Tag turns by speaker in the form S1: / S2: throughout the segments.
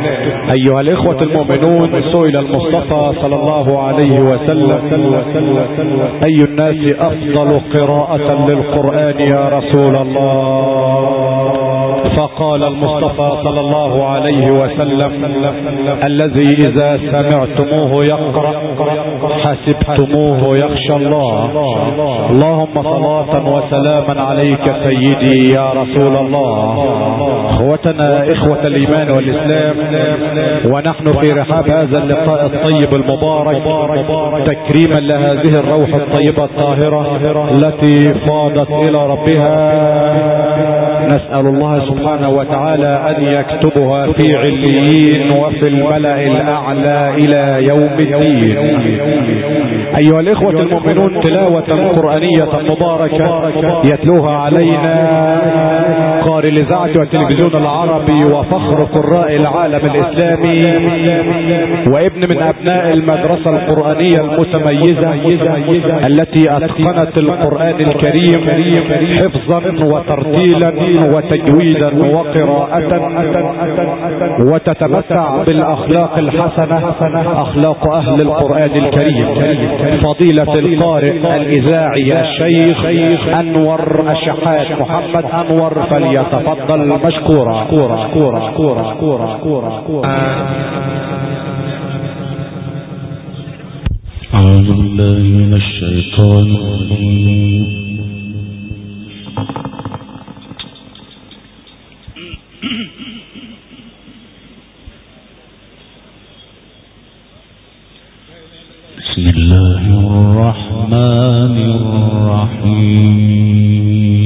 S1: أيها الإخوة المؤمنون، سئل المصطفى صلى الله عليه وسلم: أي الناس أفضل قراءة للقرآن يا رسول الله؟ فقال المصطفى صلى الله عليه وسلم: الذي إذا سمعتموه يقرأ حسبتموه يخشى الله. اللهم صلاة وسلاما عليك سيدي يا رسول الله. اخوتنا اخوة الايمان والاسلام، ونحن في رحاب هذا اللقاء الطيب المبارك تكريما لهذه الروح الطيبة الطاهرة التي فاضت الى ربها، نسأل الله سبحانه وتعالى ان يكتبها في عليين وفي الملأ الاعلى الى يوم الدين. ايها الاخوة المؤمنون، تلاوة قرآنية مباركة يتلوها علينا قارئ الاذاعة والتلفزيون العربي وفخر قراء العالم الاسلامي، وابن من ابناء المدرسة القرآنية المتميزة التي اتقنت القرآن الكريم حفظا وترتيلا وتجويدا وقراءة، وتتمتع بالاخلاق الحسنة، اخلاق اهل القرآن الكريم، فضيلة القارئ الاذاعي الشيخ انور الشحات محمد انور، فليتفضل مشكورا.
S2: أعوذ بالله من الشيطان الرجيم. بسم الله الرحمن الرحيم.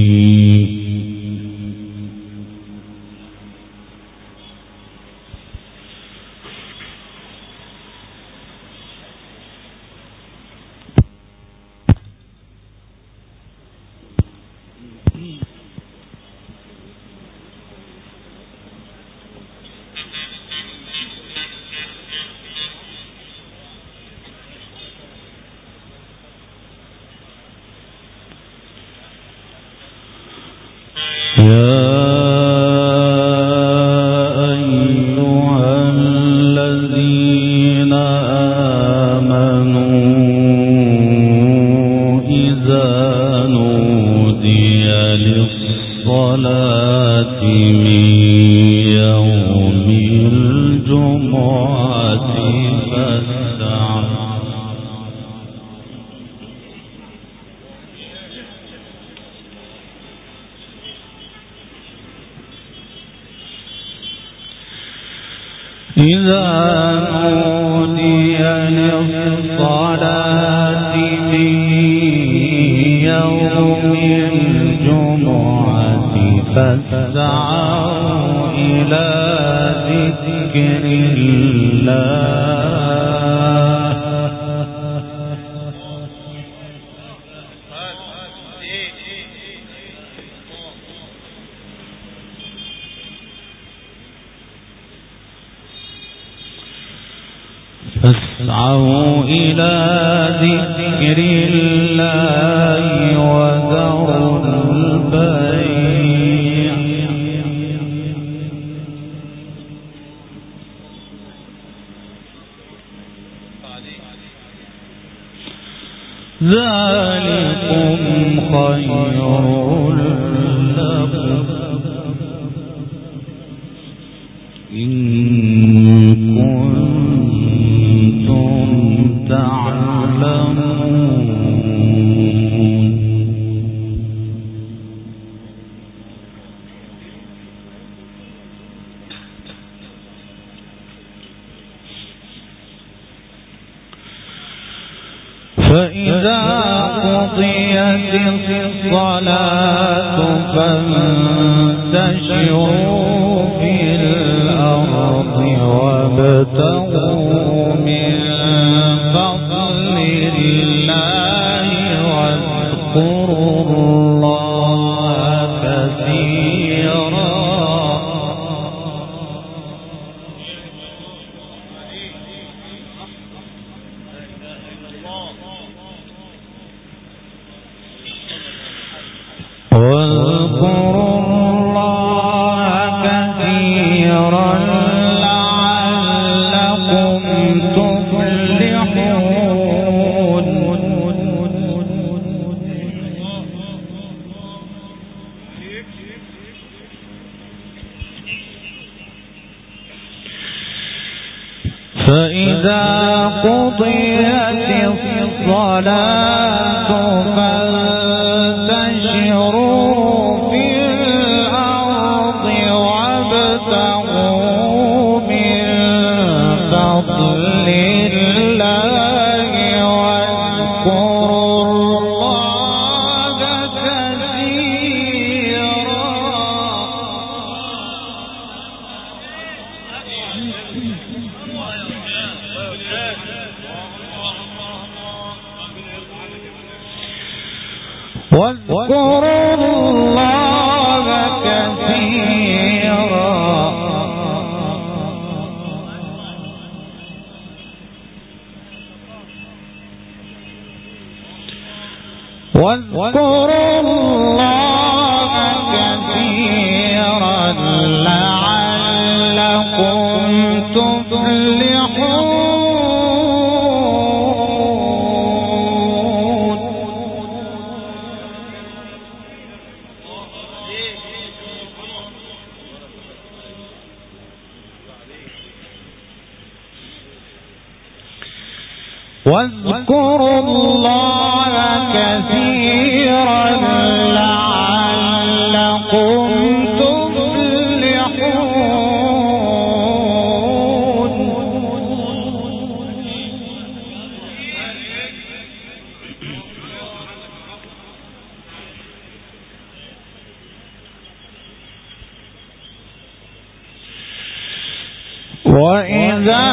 S2: فاسعوا إلى ذكر الله وذروا البيع. ذلكم خير لكم إن كنتم تعلمون. فإذا قضيت الصلاة فانتشروا في الأرض وابتغوا من فضل الله واذكروا الله كثيرا. واذكروا الله كثيرا فإذا قضيت الصلاة فانتشروا في الأرض وابتغوا من فضل الله واذكروا الله كثيرا. واذكروا الله كثيرا واذكروا الله كثيرا لعلكم تفلحون. واذكروا الله كثيرا لعلكم تفلحون. وإذا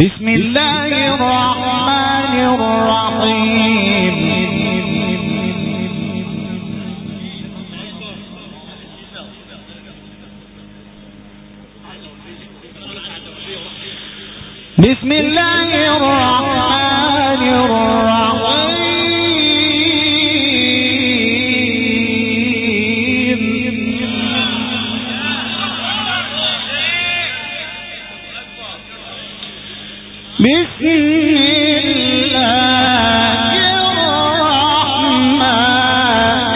S2: بسم الله الرحمن الرحيم بسم الله الرحمن الرحيم بسم الله الرحمن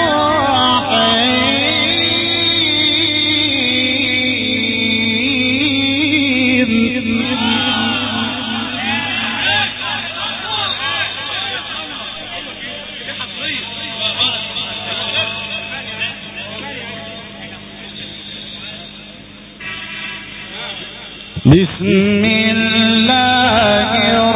S2: بسم الله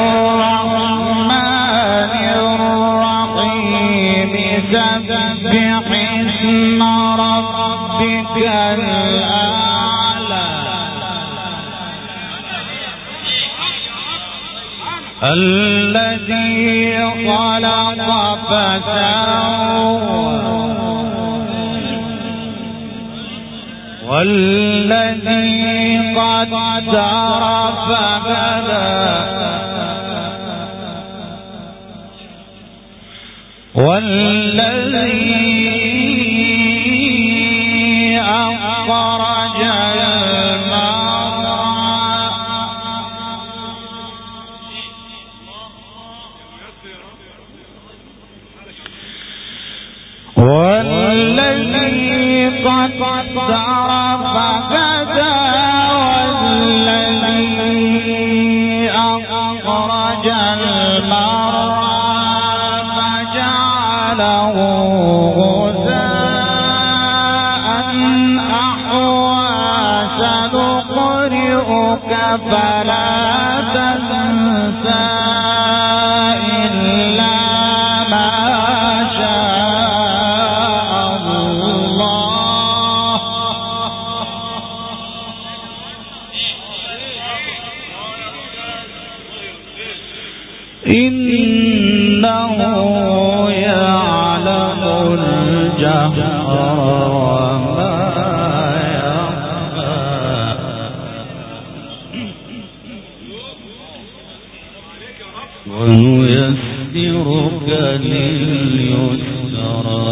S2: الرحمن الرحيم سبح اسم ربك الأعلى الذي خلق فسوى والذي قدر فهدى والذي أخرج المرعى والذي قدر فهدى والذي أخرج المرعى فجعله غثاء أحوى سنقرئك فلا تنسى إلا ما شاء الله إنه يعلم الجهر وما يخفى ونيسرك لليسرى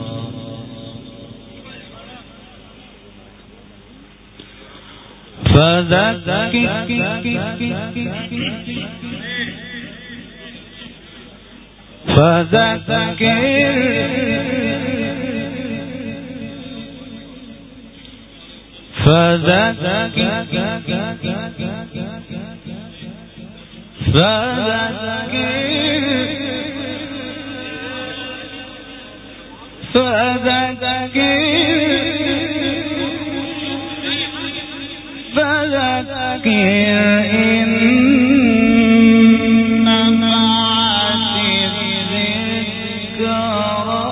S2: فذكر إن نفعت الذكرى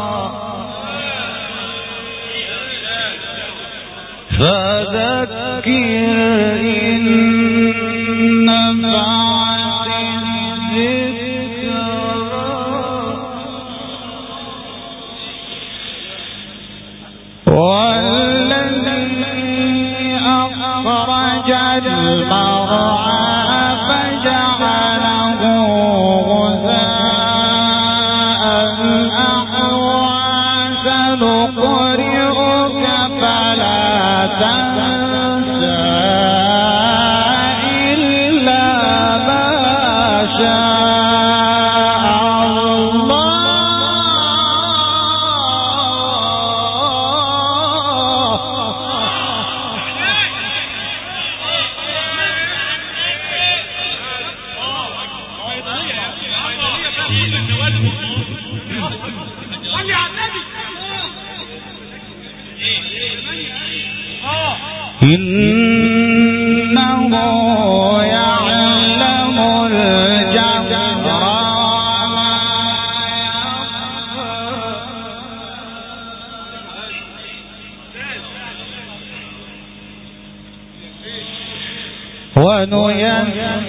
S2: فذكر إن نفعت الذكرى والذي أخرج المرعى فجعله غثاء أحوى سنقرئك فلا تنسى إلا ما شاء الله إنه يعلم الجهر وما يخفى ونيسرك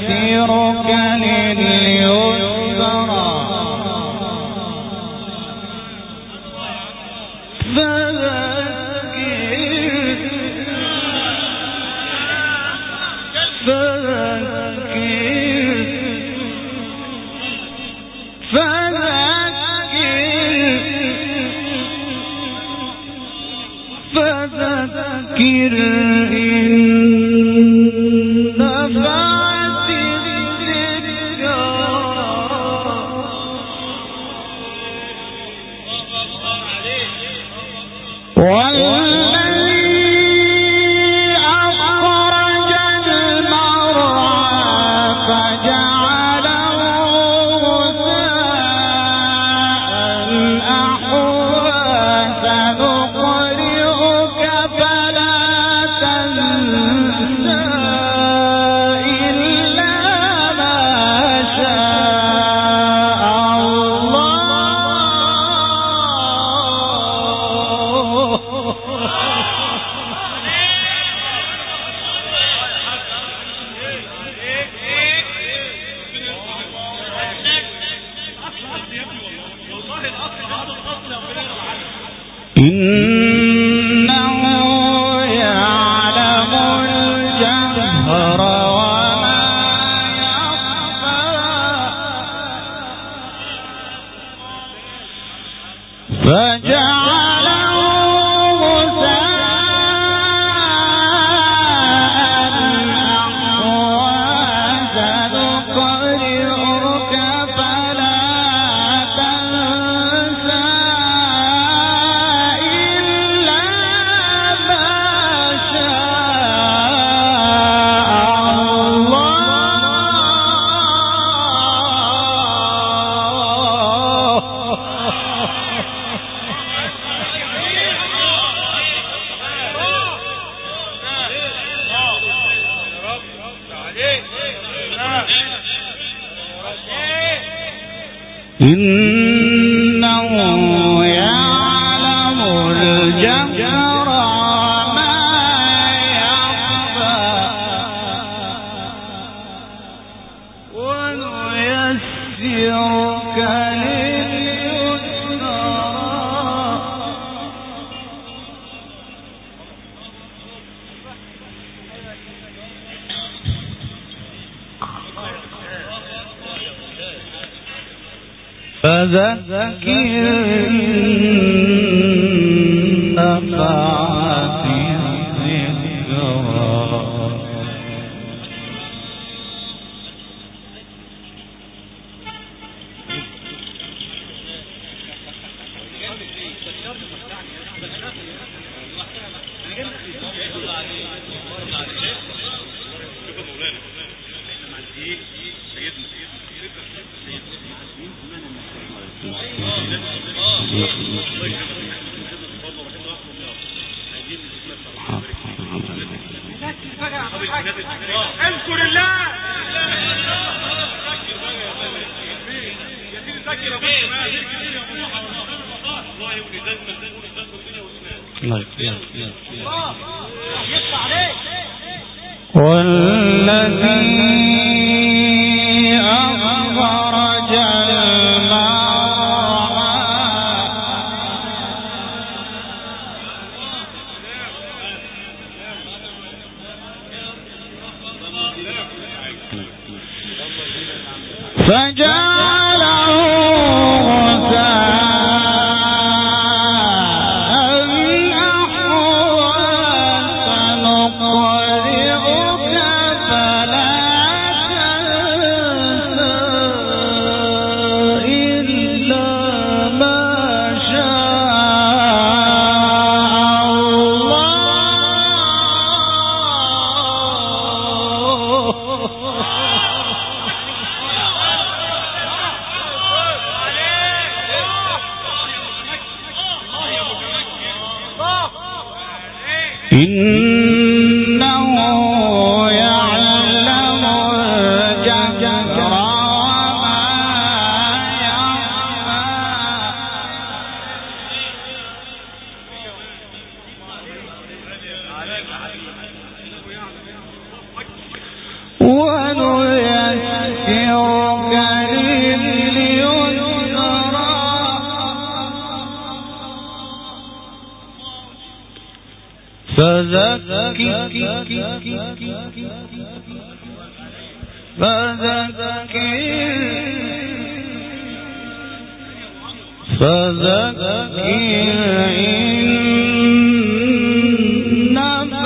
S2: فذكر إن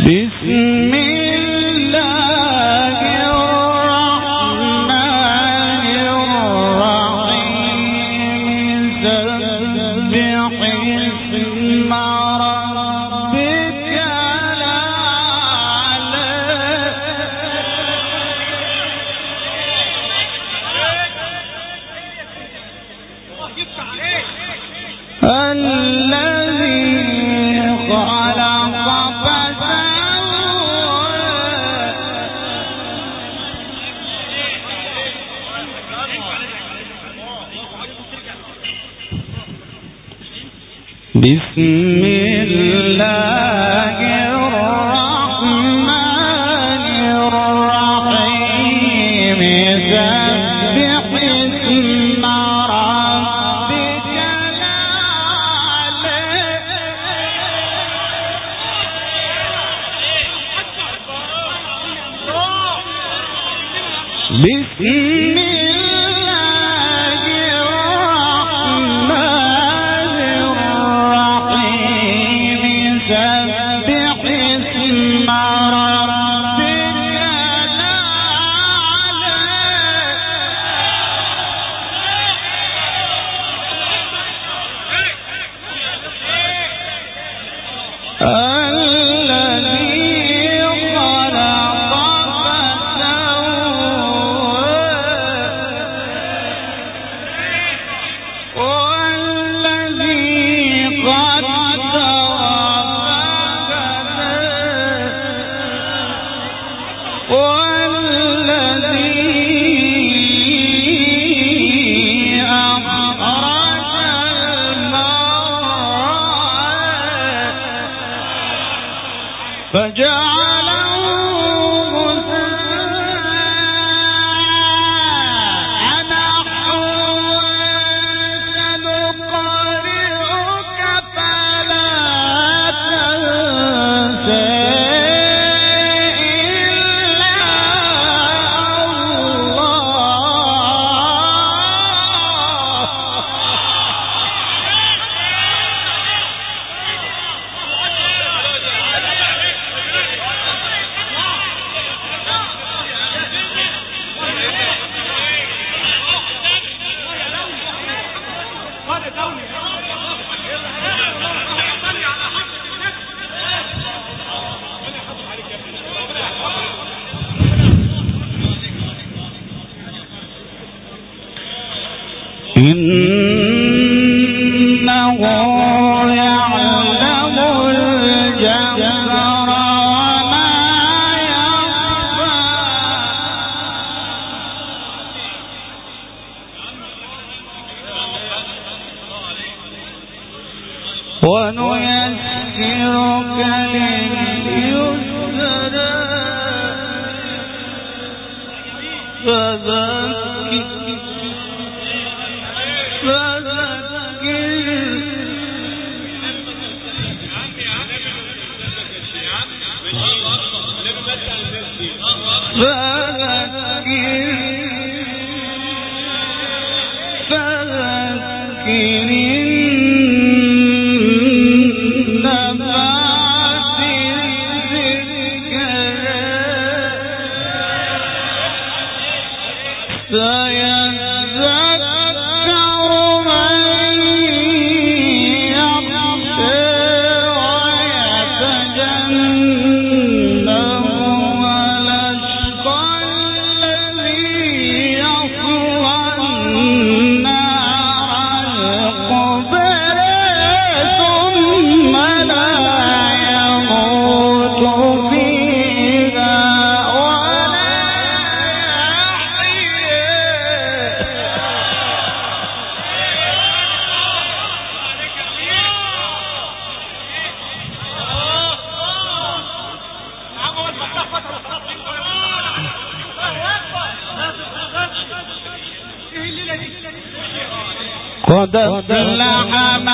S2: قد أفلح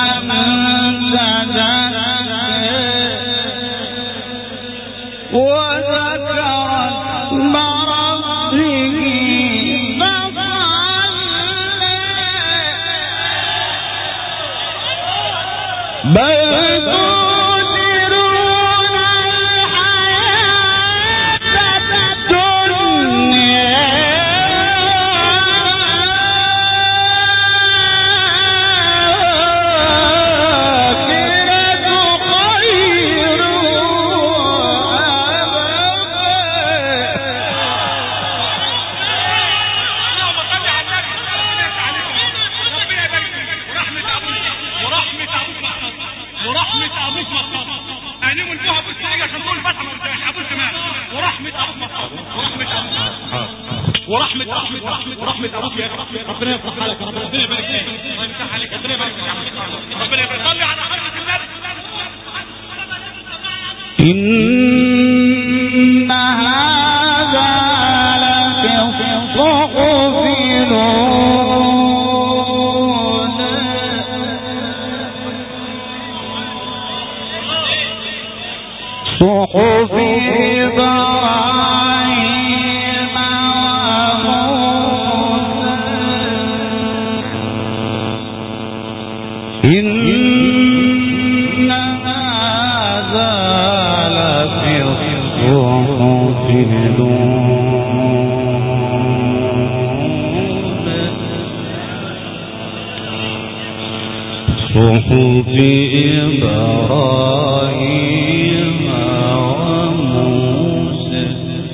S2: من تزكى وذكر اسم ربه فصلى بل تؤثرون الحياة إن هذا لفي الصحف صحف إبراهيم وموسى إن هذا لفي الصحف صحف إبراهيم وموسى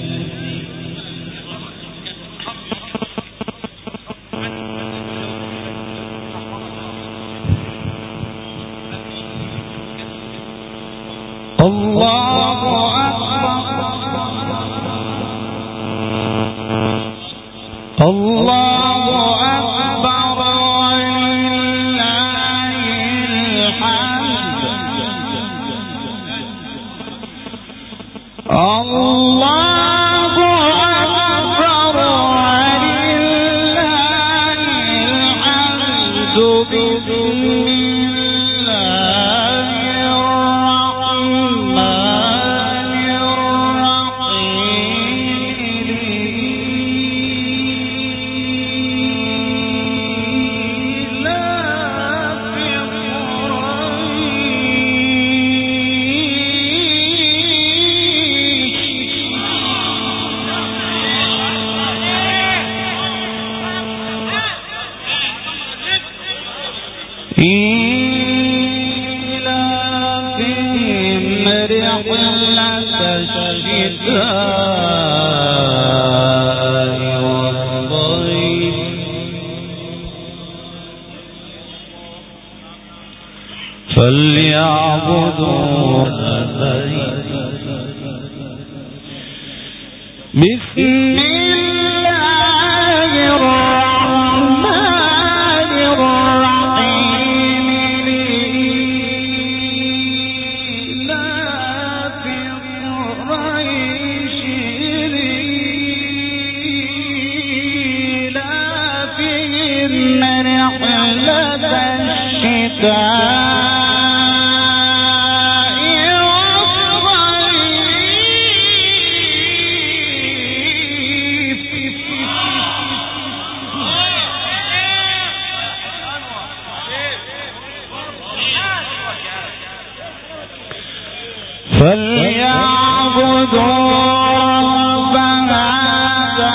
S2: الله أكبر الله أكبر ولله الحمد الله أكبر ولله الحمد بسم الله الرحمن الرحيم لا في إيلافهم رحلة الشتاء والصيف فليعبدوا البيت بسم الله الرحمن الرحيم لإيلاف قريش إيلافهم رحلة الشتاء فليعبدوا رب هذا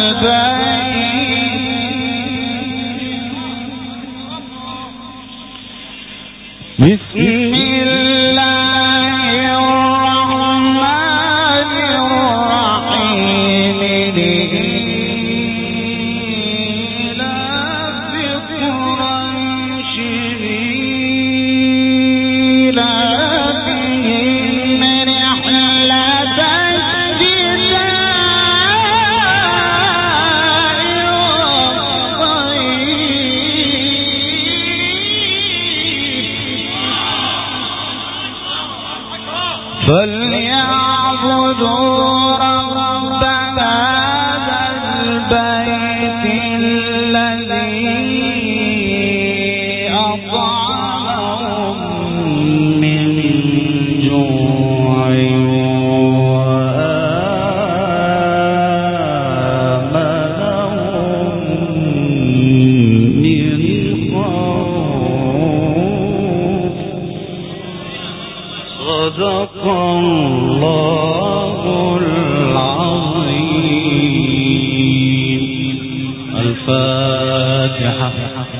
S2: البيت بسم الله الرحمن الرحيم لإيلاف قريش إيلافهم رحلة الشتاء فليعبدوا رب هذا البيت الذي أطعمهم من جوع وآمنهم من خوف صدق الله العظيم. الفاتحة.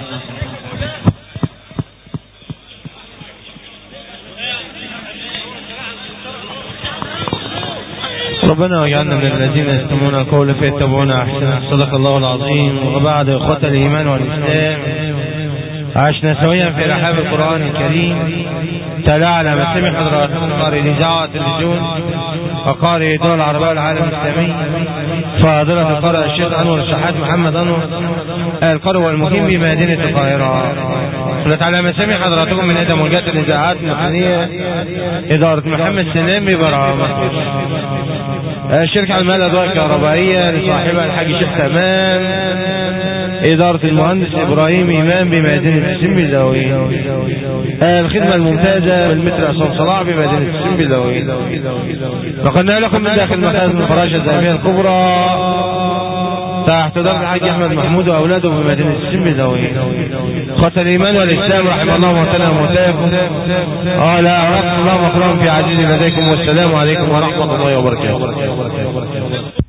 S3: ربنا واجعلنا من الذين يستمعون القول فيتبعون احسنه. صدق الله العظيم. وبعد، اخوة الايمان والاسلام، عشنا سويا في رحاب القرآن الكريم. تلا على مسامع حضراتكم قارئ الإذاعة والتلفزيون وقارئ الدول العربية والعالم الإسلامي فاضلة القارئ الشيخ أنور الشحات محمد أنور القارئ والمقيم بمدينة القاهرة. صلت على مسامع حضراتكم من إحدى موجات الإذاعات المقنية إدارة محمد سلام ببرامج الشركة المالية الأضواء الكهربائية لصاحبها الحاج شيخ تمام إدارة المهندس إبراهيم إمام بمدينة السنبلاوي. الخدمة الممتازة بالمتر عصام صلاح بمدينة السنبلاوي. نقلنا لكم من داخل مخازن الفراشة الزامية الكبرى تحت إدارة الحاج أحمد محمود وأولاده بمدينة السنبلاوي. قتل الإيمان والإسلام رحمه الله موتنا وموتاكم. لا أعرف الله مقرام في عزيز لديكم والسلام عليكم ورحمة الله وبركاته.